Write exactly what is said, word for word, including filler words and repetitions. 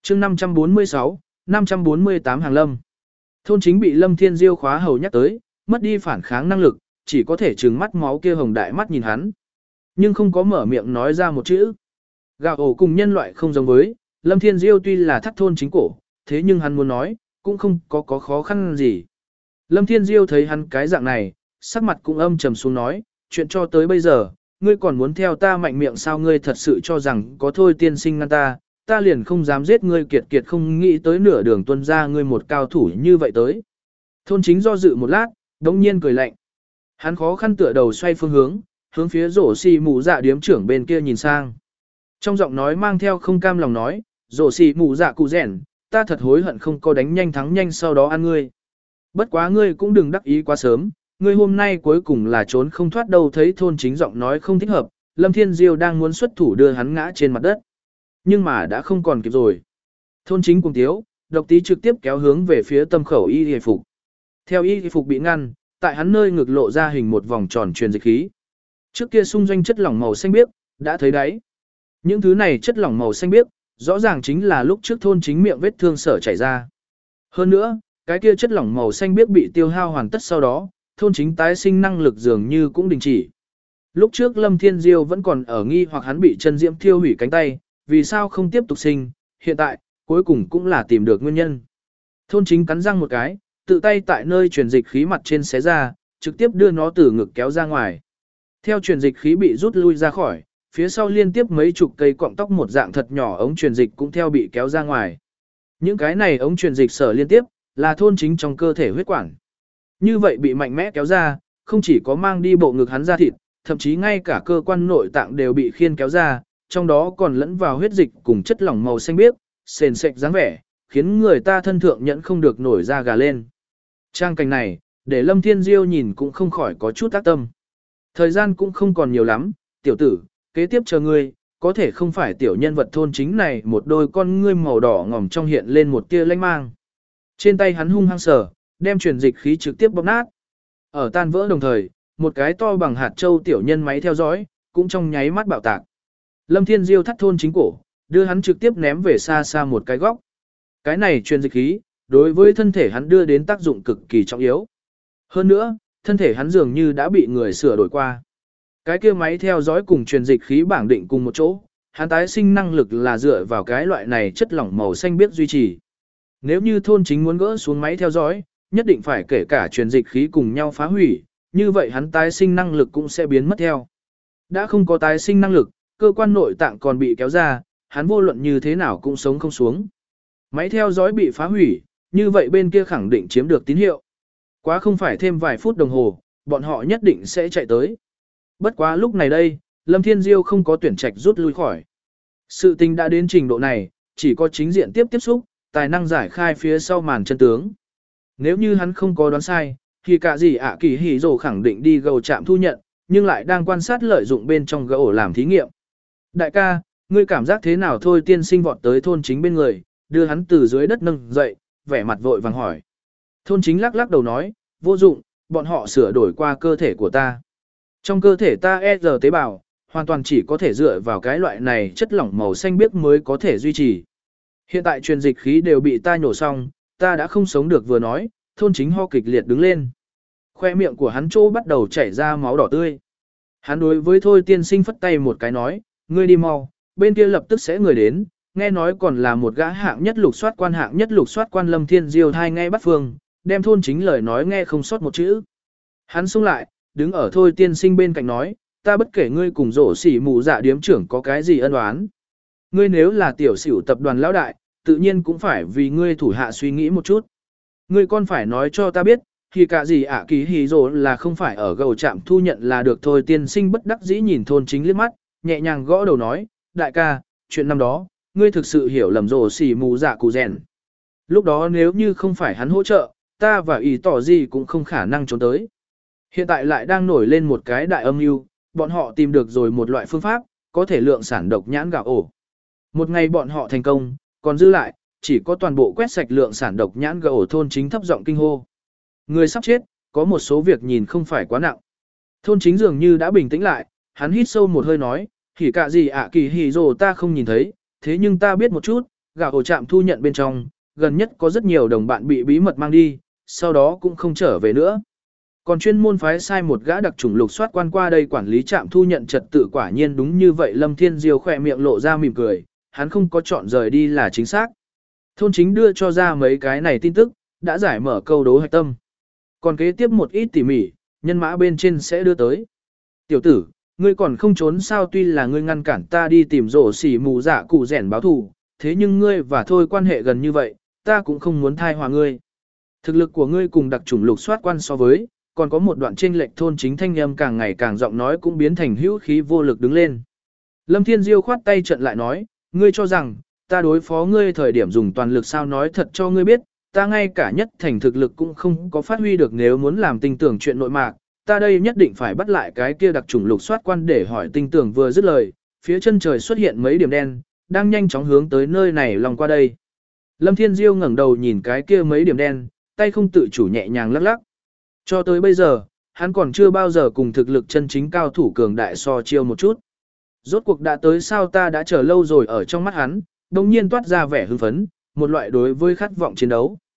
chương năm trăm bốn mươi sáu, năm trăm bốn mươi tám hàng lâm. Thôn chính bị Lâm Thiên Diêu khóa hầu nhắc tới, mất đi phản kháng năng lực, chỉ có thể trừng mắt máu kia hồng đại mắt nhìn hắn. Nhưng không có mở miệng nói ra một chữ. Gạo ổ cùng nhân loại không giống với, Lâm Thiên Diêu tuy là thắt thôn chính cổ, thế nhưng hắn muốn nói, cũng không có có khó khăn gì. Lâm Thiên Diêu thấy hắn cái dạng này, sắc mặt cũng âm trầm xuống nói, chuyện cho tới bây giờ, ngươi còn muốn theo ta mạnh miệng sao, ngươi thật sự cho rằng có thôi tiên sinh ngăn ta, ta liền không dám giết ngươi, kiệt kiệt không nghĩ tới nửa đường tuân ra ngươi một cao thủ như vậy tới. Thôn chính do dự một lát, đống nhiên cười lạnh. Hắn khó khăn tựa đầu xoay phương hướng, hướng phía rổ xì mù dạ điếm trưởng bên kia nhìn sang. Trong giọng nói mang theo không cam lòng nói, rổ xì mù dạ cụ rèn, ta thật hối hận không có đánh nhanh thắng nhanh sau đó ăn ngươi. Bất quá ngươi cũng đừng đắc ý quá sớm, ngươi hôm nay cuối cùng là trốn không thoát đâu. Thấy thôn chính giọng nói không thích hợp, Lâm Thiên Diêu đang muốn xuất thủ đưa hắn ngã trên mặt đất. Nhưng mà đã không còn kịp rồi. Thôn chính cùng tiếu, độc tí trực tiếp kéo hướng về phía tâm khẩu y y phục. Theo y y phục bị ngăn, tại hắn nơi ngực lộ ra hình một vòng tròn truyền dịch khí. Trước kia xung doanh chất lỏng màu xanh biếc, đã thấy đáy. Những thứ này chất lỏng màu xanh biếc, rõ ràng chính là lúc trước thôn chính miệng vết thương sở chảy ra. Hơn nữa, cái kia chất lỏng màu xanh biếc bị tiêu hao hoàn tất sau đó, thôn chính tái sinh năng lực dường như cũng đình chỉ. Lúc trước Lâm Thiên Diêu vẫn còn ở nghi hoặc hắn bị chân diễm thiêu hủy cánh tay, vì sao không tiếp tục sinh, hiện tại, cuối cùng cũng là tìm được nguyên nhân. Thôn chính cắn răng một cái, tự tay tại nơi truyền dịch khí mặt trên xé ra, trực tiếp đưa nó từ ngực kéo ra ngoài. Theo truyền dịch khí bị rút lui ra khỏi, phía sau liên tiếp mấy chục cây cọng tóc một dạng thật nhỏ ống truyền dịch cũng theo bị kéo ra ngoài. Những cái này ống truyền dịch sở liên tiếp, là thôn chính trong cơ thể huyết quản. Như vậy bị mạnh mẽ kéo ra, không chỉ có mang đi bộ ngực hắn ra thịt, thậm chí ngay cả cơ quan nội tạng đều bị khiên kéo ra, trong đó còn lẫn vào huyết dịch cùng chất lỏng màu xanh biếc, sền sệt dáng vẻ, khiến người ta thân thượng nhẫn không được nổi da gà lên. Trang cảnh này, để Lâm Thiên Diêu nhìn cũng không khỏi có chút tác tâm. Thời gian cũng không còn nhiều lắm, tiểu tử, kế tiếp chờ ngươi, có thể không phải tiểu nhân vật thôn chính này, một đôi con ngươi màu đỏ ngòm trong hiện lên một tia lanh mang. Trên tay hắn hung hăng sờ, đem truyền dịch khí trực tiếp bóp nát. Ở tan vỡ đồng thời, một cái to bằng hạt châu tiểu nhân máy theo dõi, cũng trong nháy mắt bạo tạc. Lâm Thiên Diêu thắt thôn chính cổ, đưa hắn trực tiếp ném về xa xa một cái góc. Cái này truyền dịch khí, đối với thân thể hắn đưa đến tác dụng cực kỳ trọng yếu. Hơn nữa, thân thể hắn dường như đã bị người sửa đổi qua. Cái kia máy theo dõi cùng truyền dịch khí bảng định cùng một chỗ, hắn tái sinh năng lực là dựa vào cái loại này chất lỏng màu xanh biếc duy trì. Nếu như thôn chính muốn gỡ xuống máy theo dõi, nhất định phải kể cả truyền dịch khí cùng nhau phá hủy, như vậy hắn tái sinh năng lực cũng sẽ biến mất theo. Đã không có tái sinh năng lực, cơ quan nội tạng còn bị kéo ra, hắn vô luận như thế nào cũng sống không xuống. Máy theo dõi bị phá hủy, như vậy bên kia khẳng định chiếm được tín hiệu. Quá không phải thêm vài phút đồng hồ, bọn họ nhất định sẽ chạy tới. Bất quá lúc này đây, Lâm Thiên Diêu không có tuyển trạch rút lui khỏi. Sự tình đã đến trình độ này, chỉ có chính diện tiếp tiếp xúc, tài năng giải khai phía sau màn chân tướng. Nếu như hắn không có đoán sai, thì cả gì ạ kỳ hỉ rồ khẳng định đi gầu trạm thu nhận, nhưng lại đang quan sát lợi dụng bên trong gầu làm thí nghiệm. Đại ca, ngươi cảm giác thế nào thôi? Tiên sinh vọt tới thôn chính bên người, đưa hắn từ dưới đất nâng dậy, vẻ mặt vội vàng hỏi. Thôn chính lắc lắc đầu nói, vô dụng, bọn họ sửa đổi qua cơ thể của ta. Trong cơ thể ta e rờ tế bào, hoàn toàn chỉ có thể dựa vào cái loại này chất lỏng màu xanh biếc mới có thể duy trì. Hiện tại truyền dịch khí đều bị ta nhổ xong, ta đã không sống được vừa nói, thôn chính ho kịch liệt đứng lên. Khoe miệng của hắn chỗ bắt đầu chảy ra máu đỏ tươi. Hắn đối với thôi tiên sinh phất tay một cái nói, ngươi đi mau, bên kia lập tức sẽ người đến, nghe nói còn là một gã hạng nhất lục soát quan hạng nhất lục soát quan. Lâm Thiên Diêu thai ngay bắt phương, đem thôn chính lời nói nghe không sót một chữ. Hắn xông lại, đứng ở thôi tiên sinh bên cạnh nói, ta bất kể ngươi cùng rổ xỉ mù dạ điếm trưởng có cái gì ân oán. Ngươi nếu là tiểu xỉu tập đoàn lão đại, tự nhiên cũng phải vì ngươi thủ hạ suy nghĩ một chút. Ngươi còn phải nói cho ta biết, thì cả gì ạ kỳ hì rồ là không phải ở gầu trạm thu nhận là được thôi. Tiên sinh bất đắc dĩ nhìn thôn chính liếc mắt, nhẹ nhàng gõ đầu nói, đại ca, chuyện năm đó, ngươi thực sự hiểu lầm rổ xỉ mù dạ cụ rèn. Lúc đó nếu như không phải hắn hỗ trợ, ta và ý tỏ gì cũng không khả năng trốn tới. Hiện tại lại đang nổi lên một cái đại âm mưu, bọn họ tìm được rồi một loại phương pháp, có thể lượng sản độc nhãn gạo ổ. Một ngày bọn họ thành công, còn dư lại, chỉ có toàn bộ quét sạch lượng sản độc nhãn gạo ổ. Thôn chính thấp giọng kinh hô. Người sắp chết, có một số việc nhìn không phải quá nặng. Thôn chính dường như đã bình tĩnh lại, hắn hít sâu một hơi nói, thì cả gì ạ kỳ hì rồ ta không nhìn thấy, thế nhưng ta biết một chút, gạo ổ trạm thu nhận bên trong, gần nhất có rất nhiều đồng bạn bị bí mật mang đi, sau đó cũng không trở về nữa. Còn chuyên môn phái sai một gã đặc chủng lục soát quan qua đây quản lý trạm thu nhận trật tự, quả nhiên đúng như vậy. Lâm Thiên Diêu khỏe miệng lộ ra mỉm cười, hắn không có chọn rời đi là chính xác. Thôn chính đưa cho ra mấy cái này tin tức, đã giải mở câu đố hạch tâm. Còn kế tiếp một ít tỉ mỉ, nhân mã bên trên sẽ đưa tới. Tiểu tử, ngươi còn không trốn sao? Tuy là ngươi ngăn cản ta đi tìm rổ xỉ mù dạ cụ rẻn báo thù, thế nhưng ngươi và thôi quan hệ gần như vậy, ta cũng không muốn thai hòa ngươi. Thực lực của ngươi cùng đặc chủng lục soát quan so với, còn có một đoạn chênh lệch. Thôn chính thanh âm càng ngày càng giọng nói cũng biến thành hữu khí vô lực đứng lên. Lâm Thiên Diêu khoát tay trận lại nói, ngươi cho rằng, ta đối phó ngươi thời điểm dùng toàn lực sao? Nói thật cho ngươi biết, ta ngay cả nhất thành thực lực cũng không có phát huy được. Nếu muốn làm tinh tưởng chuyện nội mạc, ta đây nhất định phải bắt lại cái kia đặc chủng lục soát quan để hỏi. Tinh tưởng vừa dứt lời, phía chân trời xuất hiện mấy điểm đen, đang nhanh chóng hướng tới nơi này lòng qua đây. Lâm Thiên Diêu ngẩng đầu nhìn cái kia mấy điểm đen, tay không tự chủ nhẹ nhàng lắc lắc. Cho tới bây giờ, hắn còn chưa bao giờ cùng thực lực chân chính cao thủ cường đại so chiêu một chút. Rốt cuộc đã tới sao? Ta đã chờ lâu rồi. Ở trong mắt hắn, đồng nhiên toát ra vẻ hưng phấn, một loại đối với khát vọng chiến đấu.